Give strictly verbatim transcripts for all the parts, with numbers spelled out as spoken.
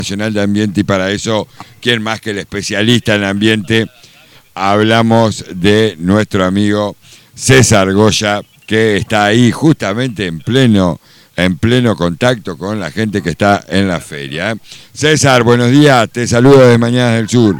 Nacional de Ambiente, y para eso, ¿quién más que el especialista en ambiente? Hablamos de nuestro amigo César Goya, que está ahí justamente en pleno, en pleno contacto con la gente que está en la feria. ¿eh? César, buenos días, te saludo de Mañanas del Sur.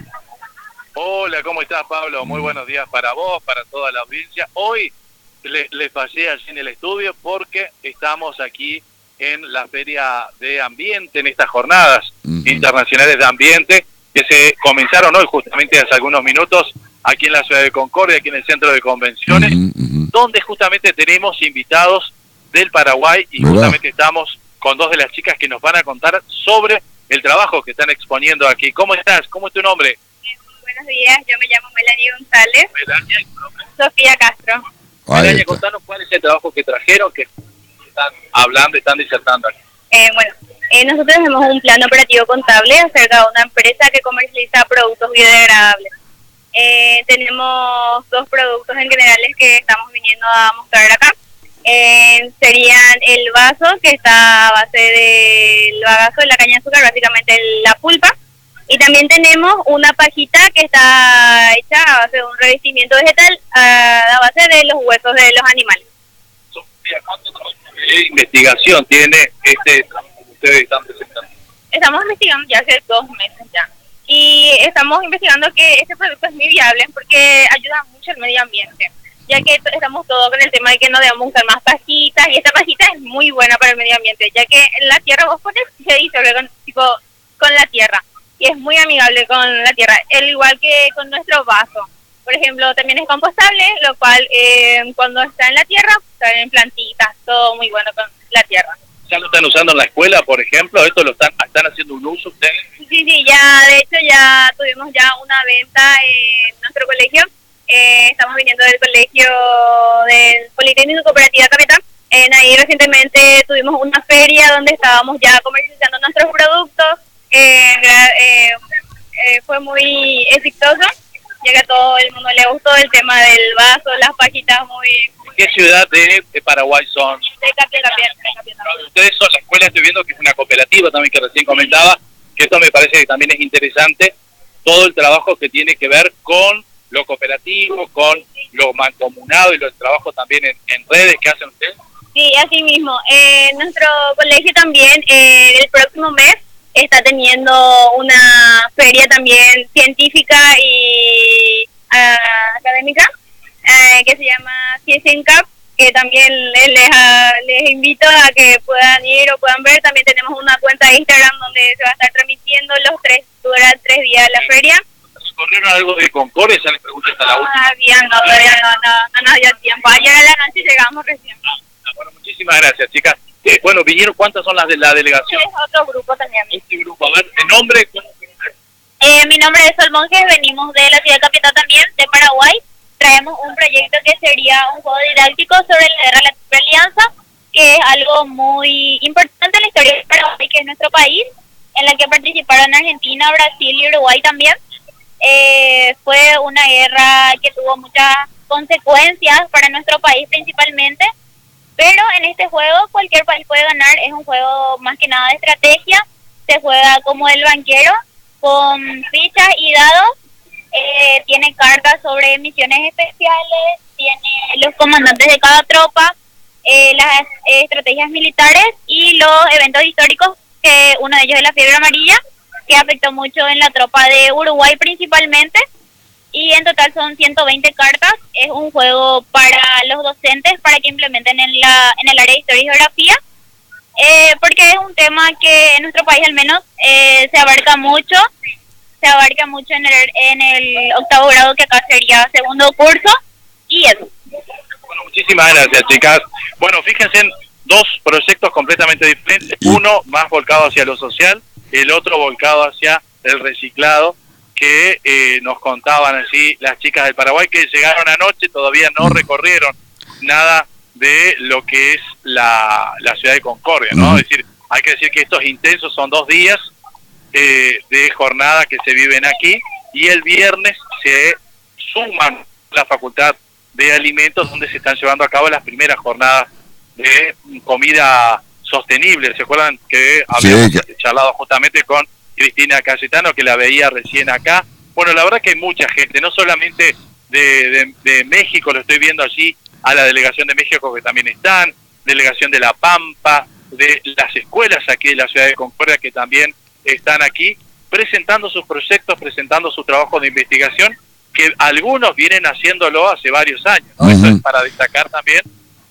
Hola, ¿cómo estás, Pablo? Muy buenos días para vos, para toda la audiencia. Hoy le, le fallé allí en el estudio porque estamos aquí en la Feria de Ambiente, en estas jornadas uh-huh. internacionales de ambiente que se comenzaron hoy justamente hace algunos minutos aquí en la ciudad de Concordia, aquí en el centro de convenciones, uh-huh, uh-huh. donde justamente tenemos invitados del Paraguay y ¿verdad? Justamente estamos con dos de las chicas que nos van a contar sobre el trabajo que están exponiendo aquí. ¿Cómo estás? ¿Cómo es tu nombre? Buenos días, yo me llamo Melanie González. Melania, ¿y tu nombre? Sofía Castro. Melania, contanos cuál es el trabajo que trajeron, que están hablando, están disertando aquí. Eh, bueno, eh, nosotros tenemos un plan operativo contable acerca de una empresa que comercializa productos biodegradables. Eh, tenemos dos productos en generales que estamos viniendo a mostrar acá. Eh, serían el vaso, que está a base del bagazo de la caña de azúcar, básicamente la pulpa. Y también tenemos una pajita que está hecha a base de un revestimiento vegetal a base de los huesos de los animales. Sofía, ¿cuánto de investigación tiene este trabajo que ustedes están presentando? Estamos investigando ya hace dos meses ya. Y estamos investigando que este producto es muy viable porque ayuda mucho al medio ambiente. Ya que estamos todos con el tema de que no debemos usar más pajitas. Y esta pajita es muy buena para el medio ambiente. Ya que en la tierra vos pones y se disuelve con, tipo, con la tierra. Y es muy amigable con la tierra, al igual que con nuestro vaso. Por ejemplo, también es compostable, lo cual eh, cuando está en la tierra, salen plantitas, todo muy bueno con la tierra. ¿Ya lo están usando en la escuela, por ejemplo? ¿Esto lo están, están haciendo un uso ustedes? Sí, sí, ya, de hecho ya tuvimos ya una venta en nuestro colegio. Eh, estamos viniendo del colegio del Politécnico Cooperativa Capitán. En ahí recientemente tuvimos una feria donde estábamos ya comercializando nuestros productos. Eh, eh, eh, fue muy exitoso, ya que a todo el mundo le gustó el tema del vaso, las pajitas muy... ¿Qué ciudad de, de Paraguay son? De Capiatá. Ustedes son la escuela, estoy viendo que es una cooperativa también que recién comentaba, que esto me parece que también es interesante, todo el trabajo que tiene que ver con lo cooperativo, con lo mancomunado y los trabajos también en, en redes que hacen ustedes. Sí, así mismo. Eh, nuestro colegio también, eh, el próximo mes, está teniendo una feria también científica y uh, académica uh, que se llama CIESENCAP, que también les, les, uh, les invito a que puedan ir o puedan ver. También tenemos una cuenta de Instagram donde se va a estar transmitiendo los tres, durante tres días de la feria. ¿Corrieron algo de Concordia? Ya les pregunté hasta la última. Todavía no, todavía no, no, no nos dio tiempo. Ayer a la noche llegamos recién. Ah, bueno, muchísimas gracias, chicas. Eh, bueno, vinieron, ¿cuántas son las de la delegación? Es otro grupo también. Este grupo, a ver, ¿el nombre? Eh, mi nombre es Sol Monjes, venimos de la ciudad de Capitán también, de Paraguay. Traemos un proyecto que sería un juego didáctico sobre la guerra de la Triple Alianza, que es algo muy importante en la historia de Paraguay, que es nuestro país, en la que participaron Argentina, Brasil y Uruguay también. Eh, fue una guerra que tuvo muchas consecuencias para nuestro país principalmente. Pero en este juego cualquier país puede ganar, es un juego más que nada de estrategia, se juega como el banquero, con fichas y dados, eh, tiene cartas sobre misiones especiales, tiene los comandantes de cada tropa, eh, las eh, estrategias militares y los eventos históricos, que uno de ellos es la fiebre amarilla, que afectó mucho en la tropa de Uruguay principalmente. Y en total son ciento veinte cartas. Es un juego para los docentes para que implementen en la en el área de historia y geografía, eh, porque es un tema que en nuestro país al menos eh, se abarca mucho, se abarca mucho en el, en el octavo grado, que acá sería segundo curso, y eso. Bueno, muchísimas gracias, chicas. Bueno, fíjense en dos proyectos completamente diferentes, uno más volcado hacia lo social, el otro volcado hacia el reciclado, que eh, nos contaban así las chicas del Paraguay, que llegaron anoche, todavía no recorrieron nada de lo que es la, la ciudad de Concordia, ¿no? Uh-huh. Es decir, hay que decir que estos intensos son dos días eh, de jornada que se viven aquí, y el viernes se suman la Facultad de Alimentos, donde se están llevando a cabo las primeras jornadas de comida sostenible. ¿Se acuerdan que habíamos sí, que... charlado justamente con Cristina Cayetano, que la veía recién acá. Bueno, la verdad que hay mucha gente, no solamente de, de, de México, lo estoy viendo allí, a la delegación de México que también están, delegación de La Pampa, de las escuelas aquí de la ciudad de Concordia que también están aquí, presentando sus proyectos, presentando su trabajo de investigación, que algunos vienen haciéndolo hace varios años, ¿no? Uh-huh. Eso es para destacar también.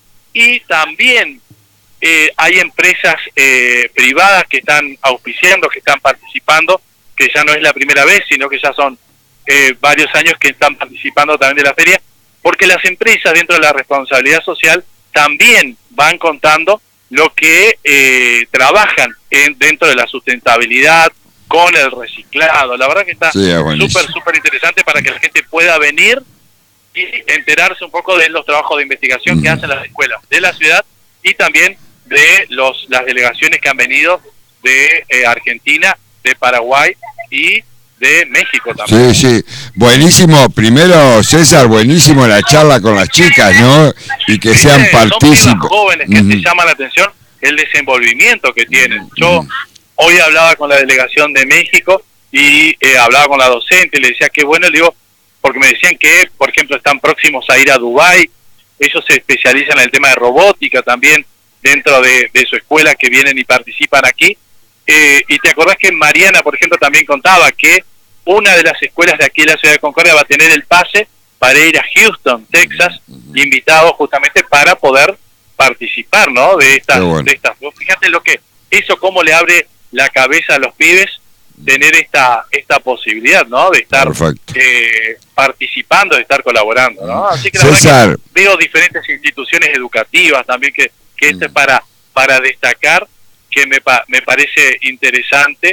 Y también eh, hay empresas eh, privadas que están auspiciando, que están participando, que ya no es la primera vez, sino que ya son eh, varios años que están participando también de la feria, porque las empresas dentro de la responsabilidad social también van contando lo que eh, trabajan en, dentro de la sustentabilidad, con el reciclado. La verdad que está súper, sí, súper interesante para que la gente pueda venir y enterarse un poco de los trabajos de investigación mm. que hacen las escuelas de la ciudad y también de los las delegaciones que han venido de eh, Argentina, de Paraguay y de México también. Sí, sí. Buenísimo. Primero, César, buenísimo la charla con las chicas, ¿no? Y que sí, sean partícipes. Son jóvenes que mm. te llaman la atención el desenvolvimiento que tienen. Yo mm. hoy hablaba con la delegación de México y eh, hablaba con la docente y le decía que bueno, le digo, porque me decían que, por ejemplo, están próximos a ir a Dubái, ellos se especializan en el tema de robótica también dentro de, de su escuela, que vienen y participan aquí. Eh, y te acordás que Mariana, por ejemplo, también contaba que una de las escuelas de aquí de la ciudad de Concordia va a tener el pase para ir a Houston, Texas, invitados justamente para poder participar, ¿no? De estas, bueno. de estas. Fíjate lo que eso cómo le abre la cabeza a los pibes tener esta esta posibilidad, ¿no? De estar eh, participando, de estar colaborando, ¿no? Así que la verdad que veo diferentes instituciones educativas también que que este es para para destacar, que me pa, me parece interesante.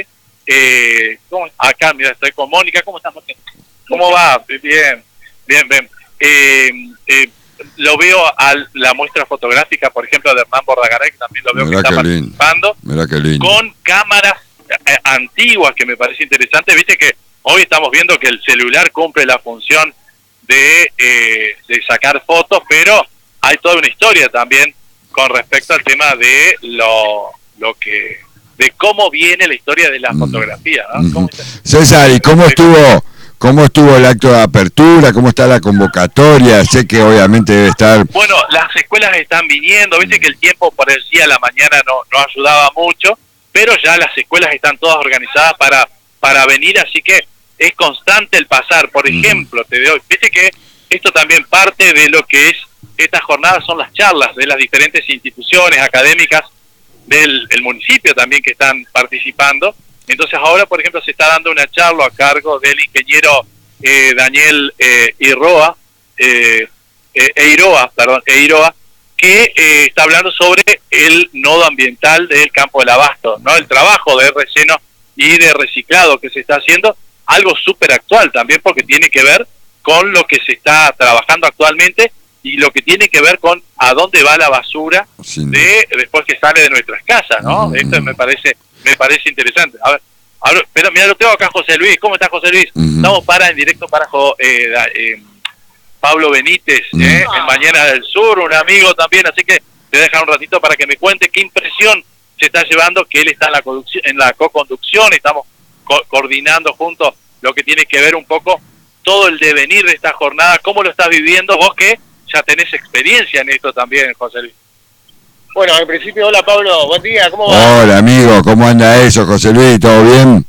Eh, acá, mira, estoy con Mónica. ¿Cómo estás, Mónica? ¿Cómo va? Bien, bien, bien. Eh, eh, lo veo a la muestra fotográfica, por ejemplo, de Hernán Bordagaray, que también lo veo Mirá que está participando, Mirá qué lindo. Con cámaras eh, antiguas, que me parece interesante. Viste que hoy estamos viendo que el celular cumple la función de, eh, de sacar fotos, pero hay toda una historia también con respecto al tema de lo, lo que... de cómo viene la historia de la mm. fotografía, ¿no? ¿Cómo César, ¿y cómo estuvo cómo estuvo el acto de apertura? ¿Cómo está la convocatoria? Sé que obviamente debe estar... Bueno, las escuelas están viniendo, viste que el tiempo por el día a la mañana no, no ayudaba mucho, pero ya las escuelas están todas organizadas para, para venir, así que es constante el pasar. Por ejemplo, mm. te doy, viste que esto también parte de lo que es, estas jornadas son las charlas de las diferentes instituciones académicas del el municipio también que están participando. Entonces ahora, por ejemplo, se está dando una charla a cargo del ingeniero eh, Daniel eh, Iroa, eh, eh, Eiroa, perdón, Eiroa, que eh, está hablando sobre el nodo ambiental del campo del abasto, ¿no? El trabajo de relleno y de reciclado que se está haciendo, algo súper actual también, porque tiene que ver con lo que se está trabajando actualmente y lo que tiene que ver con a dónde va la basura sí. de después que sale de nuestras casas, ¿no? Mm. Esto me parece me parece interesante. A ver, a ver, pero mira, lo tengo acá, José Luis. ¿Cómo estás, José Luis? Mm. Estamos para en directo para eh, eh, Pablo Benítez, mm. eh, en Mañana del Sur, un amigo también, así que te deja un ratito para que me cuente qué impresión se está llevando, que él está en la conducción, en la co-conducción, estamos co coordinando juntos lo que tiene que ver un poco todo el devenir de esta jornada. ¿Cómo lo estás viviendo vos, que ya tenés experiencia en esto también, José Luis? Bueno, en principio, hola Pablo, buen día, ¿cómo va? Hola amigo, ¿cómo anda eso, José Luis? ¿Todo bien?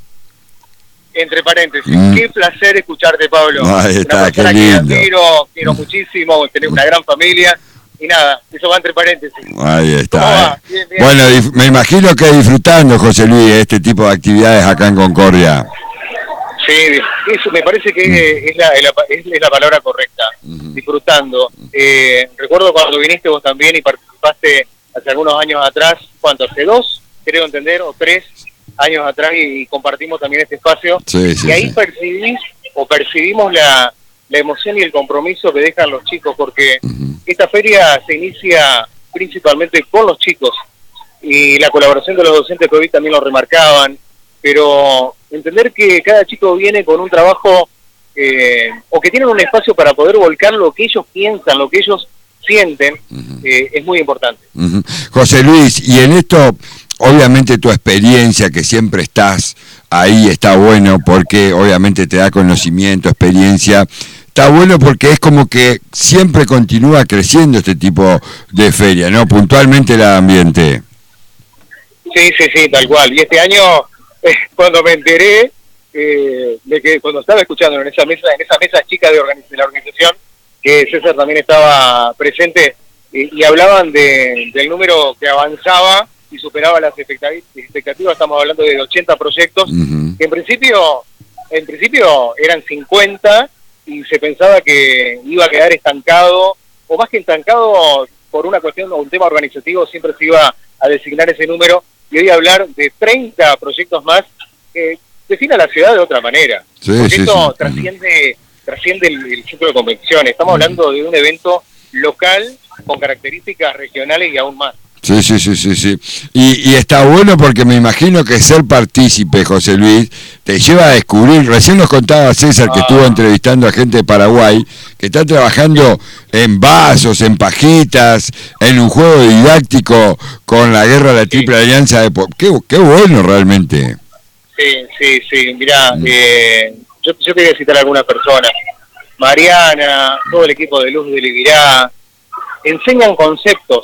Entre paréntesis, mm. qué placer escucharte, Pablo. Ahí está, qué lindo. Que quiero, quiero mm. muchísimo, tenés una gran familia, y nada, eso va entre paréntesis. Ahí está. Bien, bien. Bueno, me imagino que disfrutando, José Luis, este tipo de actividades acá en Concordia. Sí, eso me parece que mm. es, la, es, la, es la palabra correcta, mm. disfrutando. Eh, recuerdo cuando viniste vos también y participaste hace algunos años atrás, ¿cuánto? ¿Hace dos? Creo entender, o tres años atrás, y compartimos también este espacio. Sí, sí, y ahí sí. percibís, o percibimos la, la emoción y el compromiso que dejan los chicos, porque uh-huh. esta feria se inicia principalmente con los chicos, y la colaboración de los docentes que hoy también lo remarcaban, pero entender que cada chico viene con un trabajo, eh, o que tienen un espacio para poder volcar lo que ellos piensan, lo que ellos sienten, uh-huh. eh, es muy importante. Uh-huh. José Luis, y en esto, obviamente tu experiencia, que siempre estás ahí está bueno porque obviamente te da conocimiento, experiencia. Está bueno porque es como que siempre continúa creciendo este tipo de feria, ¿no? Puntualmente la de ambiente. Sí, sí, sí, tal cual. Y este año, eh, cuando me enteré, eh, de que cuando estaba escuchando en esa mesa, en esa mesa chica de, organiz de la organización, que César también estaba presente, y, y hablaban de, del número que avanzaba y superaba las expectativas, estamos hablando de ochenta proyectos, uh-huh. que en principio, en principio eran cincuenta, y se pensaba que iba a quedar estancado, o más que estancado, por una cuestión o un tema organizativo, siempre se iba a designar ese número, y hoy hablar de treinta proyectos más, eh, define a la ciudad de otra manera, sí, porque sí, esto sí. trasciende, trasciende el, el ciclo de convenciones, estamos hablando de un evento local con características regionales y aún más. Sí, sí, sí, sí, sí. Y, y está bueno porque me imagino que ser partícipe, José Luis, te lleva a descubrir, recién nos contaba César que ah. estuvo entrevistando a gente de Paraguay, que está trabajando en vasos, en pajitas, en un juego didáctico con la guerra de la Triple sí. Alianza. De qué, qué bueno realmente. Sí, sí, sí, mirá, mm. eh, yo, yo quería citar a algunas personas. Mariana, todo el equipo de Luz de Libirá, enseñan conceptos.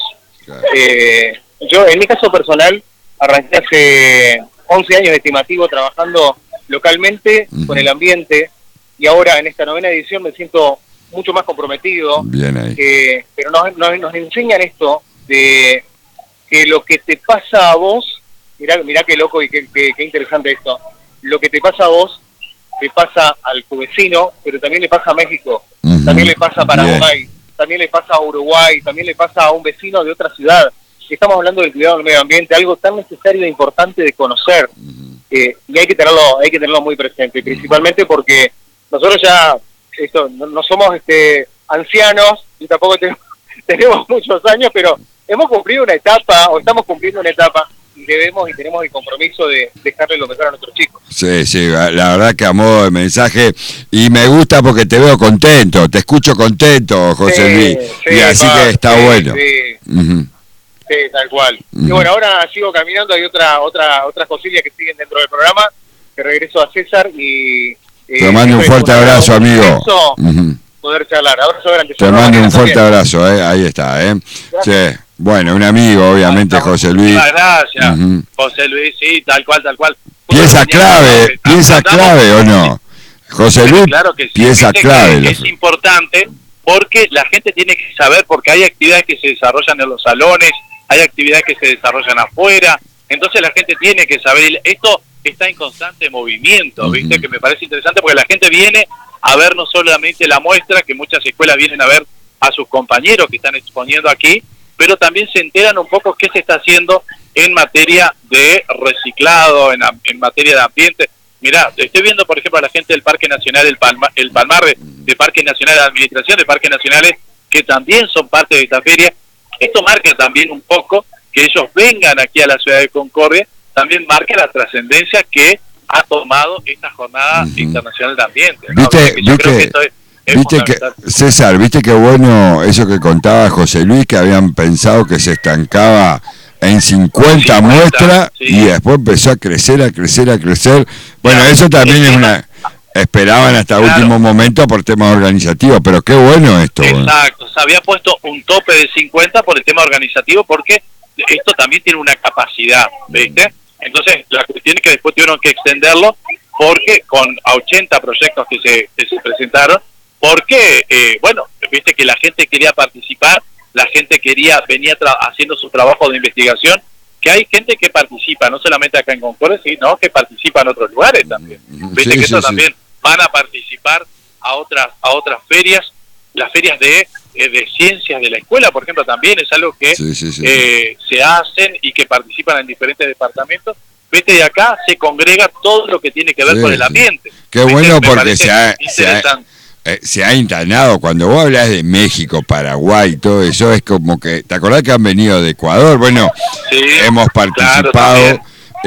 Eh, yo, en mi caso personal, arranqué hace once años estimativo trabajando localmente uh-huh. con el ambiente, y ahora en esta novena edición me siento mucho más comprometido. Bien ahí. Eh, pero nos, nos, nos enseñan esto de que lo que te pasa a vos, mirá, mirá qué loco y qué, qué, qué interesante esto, lo que te pasa a vos le pasa al tu vecino, pero también le pasa a México, uh-huh. también le pasa a Paraguay. Bien. También le pasa a Uruguay, también le pasa a un vecino de otra ciudad. Estamos hablando del cuidado del medio ambiente, algo tan necesario e importante de conocer, uh-huh. eh, y hay que tenerlo, hay que tenerlo muy presente, principalmente porque nosotros ya esto, no, no somos este ancianos y tampoco tenemos, tenemos muchos años, pero hemos cumplido una etapa, o estamos cumpliendo una etapa, y debemos y tenemos el compromiso de dejarle lo mejor a nuestros chicos. Sí, sí, la verdad que a modo de mensaje, y me gusta porque te veo contento, te escucho contento, José sí, Luis, sí, y así pa, que está sí, bueno. Sí. Uh-huh. Sí, tal cual. Uh-huh. Y bueno, ahora sigo caminando, hay otra, otra, otras cosillas que siguen dentro del programa, que regreso a César y... Eh, te mando un fuerte abrazo, amigo. Uh-huh. Poder charlar. Abrazo grande. Te mando un fuerte también. abrazo, eh, ahí está, eh. Sí. Bueno, un amigo, obviamente, José Luis. Muchas gracias, uh-huh. José Luis, sí, tal cual, tal cual. Pieza clave, pieza clave o no. José Luis, claro que sí. pieza clave. Que es importante porque la gente tiene que saber, porque hay actividades que se desarrollan en los salones, hay actividades que se desarrollan afuera, entonces la gente tiene que saber, esto está en constante movimiento, ¿viste? Uh-huh. Que me parece interesante porque la gente viene a ver no solamente la muestra, que muchas escuelas vienen a ver a sus compañeros que están exponiendo aquí, pero también se enteran un poco qué se está haciendo en materia de reciclado, en, en materia de ambiente. Mirá, estoy viendo, por ejemplo, a la gente del Parque Nacional El Palmar, el Palmar de, de Parque Nacional de Administración, de Parques Nacionales, que también son parte de esta feria. Esto marca también un poco que ellos vengan aquí a la ciudad de Concordia, también marca la trascendencia que ha tomado esta jornada uh-huh. internacional de ambiente, ¿no? ¿Viste, que yo viste, creo que esto es, es viste que, César, viste qué bueno eso que contaba José Luis, que habían pensado que se estancaba en cincuenta, cincuenta muestras sí. y después empezó a crecer, a crecer, a crecer. Bueno, claro, eso también es una... Esperaban hasta claro. último momento por temas organizativos, pero qué bueno esto. Exacto, bueno. Se había puesto un tope de cincuenta por el tema organizativo porque esto también tiene una capacidad, ¿viste? Entonces, la cuestión es que después tuvieron que extenderlo porque con ochenta proyectos que se, que se presentaron, porque, eh, bueno, viste que la gente quería participar, la gente quería, venía tra- haciendo su trabajo de investigación, que hay gente que participa, no solamente acá en Concordia, sino que participa en otros lugares también. Viste sí, que sí, eso sí. también van a participar a otras a otras ferias, las ferias de, eh, de ciencias de la escuela, por ejemplo, también es algo que sí, sí, sí, eh, sí. se hacen y que participan en diferentes departamentos. Viste, de acá se congrega todo lo que tiene que ver sí, con el ambiente. Sí. Qué ¿Viste? bueno Me porque se ha, se, ha, eh, se ha internado. Cuando vos hablas de México, Paraguay, todo eso, es como que, ¿te acordás que han venido de Ecuador? Bueno, sí, hemos participado, claro,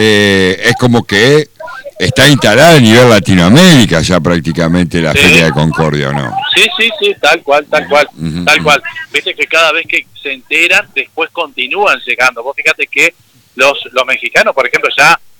eh, es como que está instalada a nivel Latinoamérica ya prácticamente la sí. Feria de Concordia, ¿o no? Sí, sí, sí, tal cual, tal cual, uh-huh. tal cual. Viste que cada vez que se enteran, después continúan llegando. Vos fíjate que los los mexicanos, por ejemplo, ya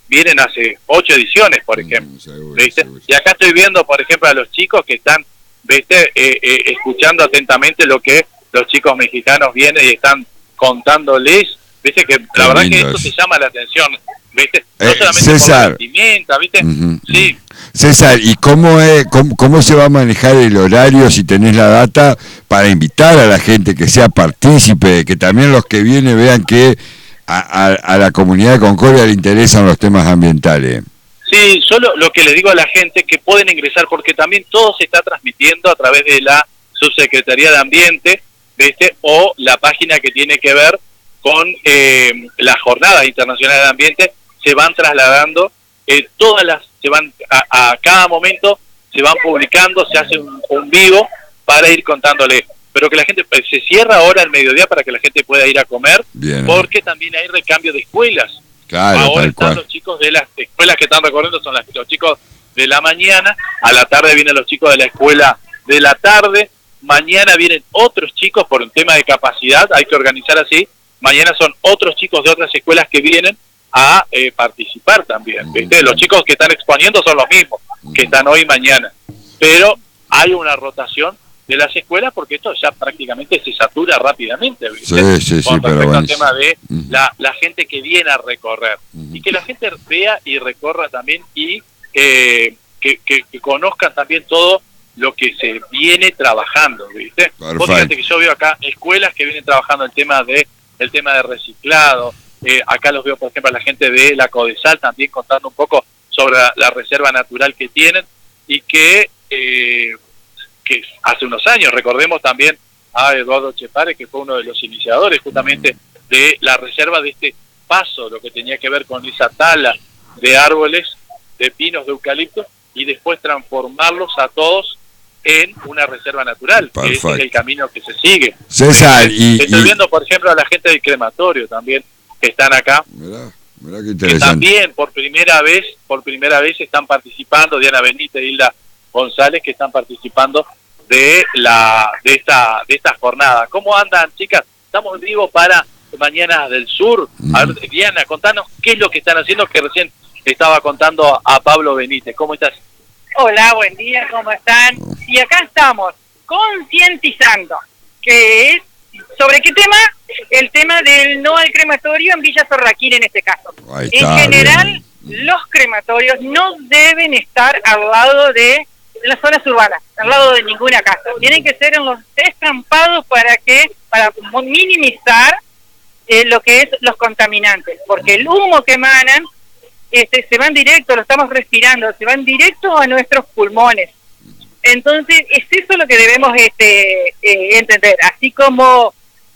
vienen hace ocho ediciones, por ejemplo. Mm, seguro, ¿Viste? seguro. Y acá estoy viendo, por ejemplo, a los chicos que están, ¿viste? Eh, eh, escuchando atentamente lo que los chicos mexicanos vienen y están contándoles, ¿viste? Que Qué la verdad lindo que esto eso. te llama la atención, ¿viste? No Eh, solamente por César. la vestimenta, ¿viste? Ujú. Sí. César, ¿y cómo, es, cómo, cómo se va a manejar el horario, si tenés la data, para invitar a la gente que sea partícipe, que también los que vienen vean que a, a, a la comunidad de Concordia le interesan los temas ambientales? Sí, solo lo que le digo a la gente que pueden ingresar, porque también todo se está transmitiendo a través de la Subsecretaría de Ambiente, ¿viste? O la página que tiene que ver con eh, las jornadas internacionales de ambiente, se van trasladando, eh, todas las, se van a, a cada momento, se van publicando, se hace un, un vivo para ir contándole. Pero que la gente, pues, se cierra ahora al mediodía para que la gente pueda ir a comer, Bien. porque también hay recambio de escuelas. Claro, Ahora tal están cual. los chicos de las escuelas que están recorriendo, son las, los chicos de la mañana, a la tarde vienen los chicos de la escuela de la tarde, mañana vienen otros chicos por un tema de capacidad, hay que organizar así, mañana son otros chicos de otras escuelas que vienen a eh, participar también, ¿viste? Los chicos que están exponiendo son los mismos que están hoy y mañana, pero hay una rotación de las escuelas porque esto ya prácticamente se satura rápidamente, ¿viste? Sí, sí, sí, Con pero respecto bueno. al tema de Ujú. la, la gente que viene a recorrer Ujú. y que la gente vea y recorra también y eh, que, que, que conozcan también todo lo que se viene trabajando, ¿viste? Vos Perfecto. fíjate que yo veo acá escuelas que vienen trabajando el tema de el tema de reciclado, eh, acá los veo por ejemplo a la gente de la Codesal también contando un poco sobre la, la reserva natural que tienen y que eh, que hace unos años, recordemos también a Eduardo Chepare, que fue uno de los iniciadores justamente de la reserva de este paso, lo que tenía que ver con esa tala de árboles, de pinos, de eucalipto, y después transformarlos a todos en una reserva natural, que ese Perfecto. es el camino que se sigue. César, y... Estoy y- viendo, por ejemplo, a la gente del crematorio también, que están acá, Mirá, mirá qué que interesante. también por primera vez, por primera vez están participando, Diana Benítez y Hilda González, que están participando de la de esta de esta jornada. ¿Cómo andan, chicas? Estamos vivos para Mañanas del Sur. A ver, Diana, contanos qué es lo que están haciendo, que recién estaba contando a Pablo Benítez. ¿Cómo estás? Hola, buen día, ¿cómo están? Y acá estamos concientizando, que es, ¿sobre qué tema? El tema del no al crematorio en Villa Sorraquín en este caso. Ahí En está, general, bien. los crematorios no deben estar al lado de las zonas urbanas, al lado de ninguna casa. Tienen que ser en los destrampados para que, para minimizar eh, lo que es los contaminantes, porque el humo que emanan este, se van directo, lo estamos respirando, se van directo a nuestros pulmones. Entonces, es eso lo que debemos este, eh, entender, así como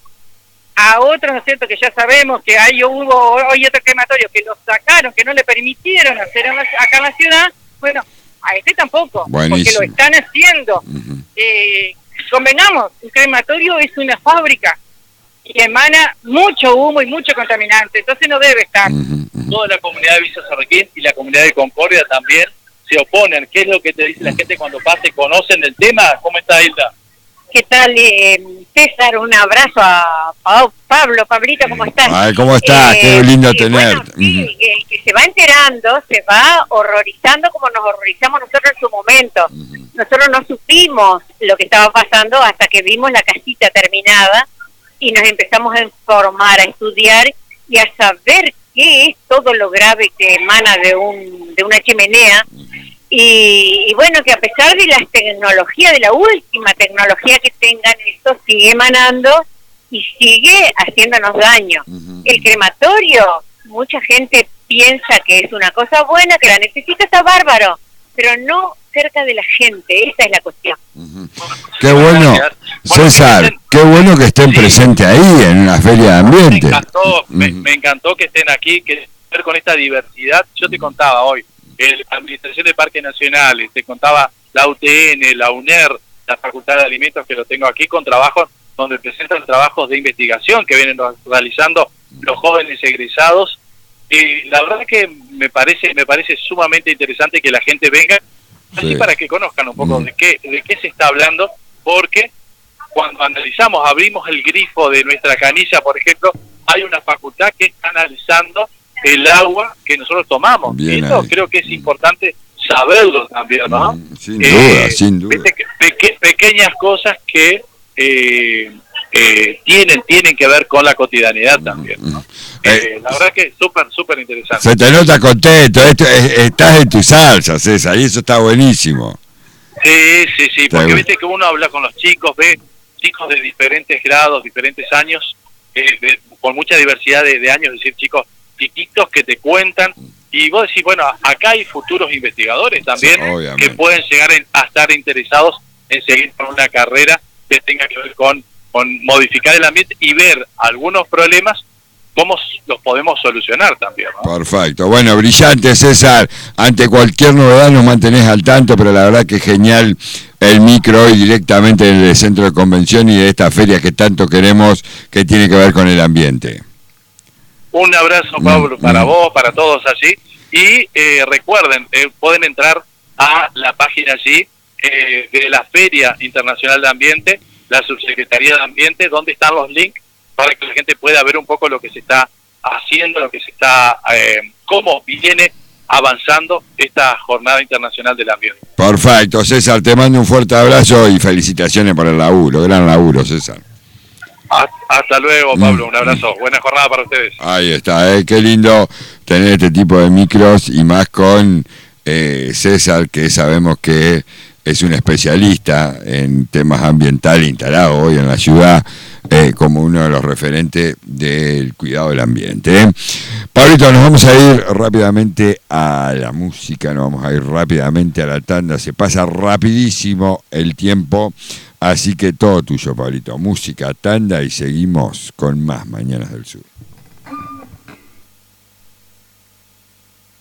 a otros, ¿no es cierto?, que ya sabemos que hay hubo hoy otro crematorio que lo sacaron, que no le permitieron hacer en la- acá en la ciudad, bueno, a este tampoco, Buenísimo. porque lo están haciendo. Ujú. Eh, convengamos, un crematorio es una fábrica y emana mucho humo y mucho contaminante, entonces no debe estar. Ujú, ujú. Toda la comunidad de Villa Sorraquín y la comunidad de Concordia también se oponen. ¿Qué es lo que te dice la gente cuando pase? ¿Conocen el tema? ¿Cómo está Hilda? ¿Qué tal, eh, César? Un abrazo a Pa- Pablo, Pablito, ¿cómo estás? Ay, ¿cómo estás? Eh, Qué lindo eh, tenerte. Bueno, sí, Ujú. el que se va enterando se va horrorizando como nos horrorizamos nosotros en su momento. Ujú. Nosotros no supimos lo que estaba pasando hasta que vimos la casita terminada y nos empezamos a informar, a estudiar y a saber qué es todo lo grave que emana de un de una chimenea. Y, y bueno, que a pesar de las tecnologías, de la última tecnología que tengan, esto sigue emanando y sigue haciéndonos daño. Ujú. El crematorio, mucha gente piensa que es una cosa buena, que la necesita, está bárbaro, pero no cerca de la gente, esa es la cuestión. Ujú. Qué bueno, César, qué bueno que estén Sí. presentes ahí en una feria de Me ambiente. encantó, me, Ujú. me encantó que estén aquí, que ver con esta diversidad. Yo te contaba hoy, el Administración de Parques Nacionales, te contaba la U T N, la U N E R, la Facultad de Alimentos, que lo tengo aquí, con trabajos donde presentan trabajos de investigación que vienen realizando los jóvenes egresados. Y la verdad que me parece me parece sumamente interesante que la gente venga, así Sí. para que conozcan un poco Mm. de qué de qué se está hablando, porque cuando analizamos, abrimos el grifo de nuestra canilla, por ejemplo, hay una facultad que está analizando el agua que nosotros tomamos. Bien y eso ahí. creo que es importante saberlo también, ¿no? Mm, sin duda, sin duda. viste que peque- pequeñas cosas que eh, eh, tienen tienen que ver con la cotidianidad también, ¿no? Mm. Eh, Eh, la verdad que es súper, súper interesante. Se te nota contento, esto, es- estás en tu salsa, César, y eso está buenísimo. Sí, sí, sí, Está porque bien. viste que uno habla con los chicos, ve chicos de diferentes grados, diferentes años, eh, de- con mucha diversidad de, de años, es decir, chicos chiquitos que te cuentan, y vos decís, bueno, acá hay futuros investigadores también Sí, obviamente. que pueden llegar en- a estar interesados en seguir con una carrera que tenga que ver con, con modificar el ambiente y ver algunos problemas, cómo s- los podemos solucionar también, ¿no? Perfecto. Bueno, brillante, César. Ante cualquier novedad nos mantenés al tanto, pero la verdad que genial el micro hoy directamente en el centro de convención y de esta feria que tanto queremos, que tiene que ver con el ambiente. Un abrazo, Mm, Pablo, para mm. vos, para todos allí. Y eh, recuerden, eh, pueden entrar a la página allí eh, de la Feria Internacional de Ambiente, la Subsecretaría de Ambiente, donde están los links para que la gente pueda ver un poco lo que se está haciendo, lo que se está, eh, cómo viene avanzando esta Jornada Internacional del Ambiente. Perfecto, César, te mando un fuerte abrazo y felicitaciones por el laburo, gran laburo, César. Hasta, hasta luego, Pablo, un abrazo. Buena jornada para ustedes. Ahí está, ¿eh? Qué lindo tener este tipo de micros y más con eh, César, que sabemos que es un especialista en temas ambientales, instalado hoy en la ciudad eh, como uno de los referentes del cuidado del ambiente. ¿eh? Pablito, nos vamos a ir rápidamente a la música, nos vamos a ir rápidamente a la tanda, se pasa rapidísimo el tiempo. Así que todo tuyo, Pablito. Música, tanda y seguimos con más Mañanas del Sur.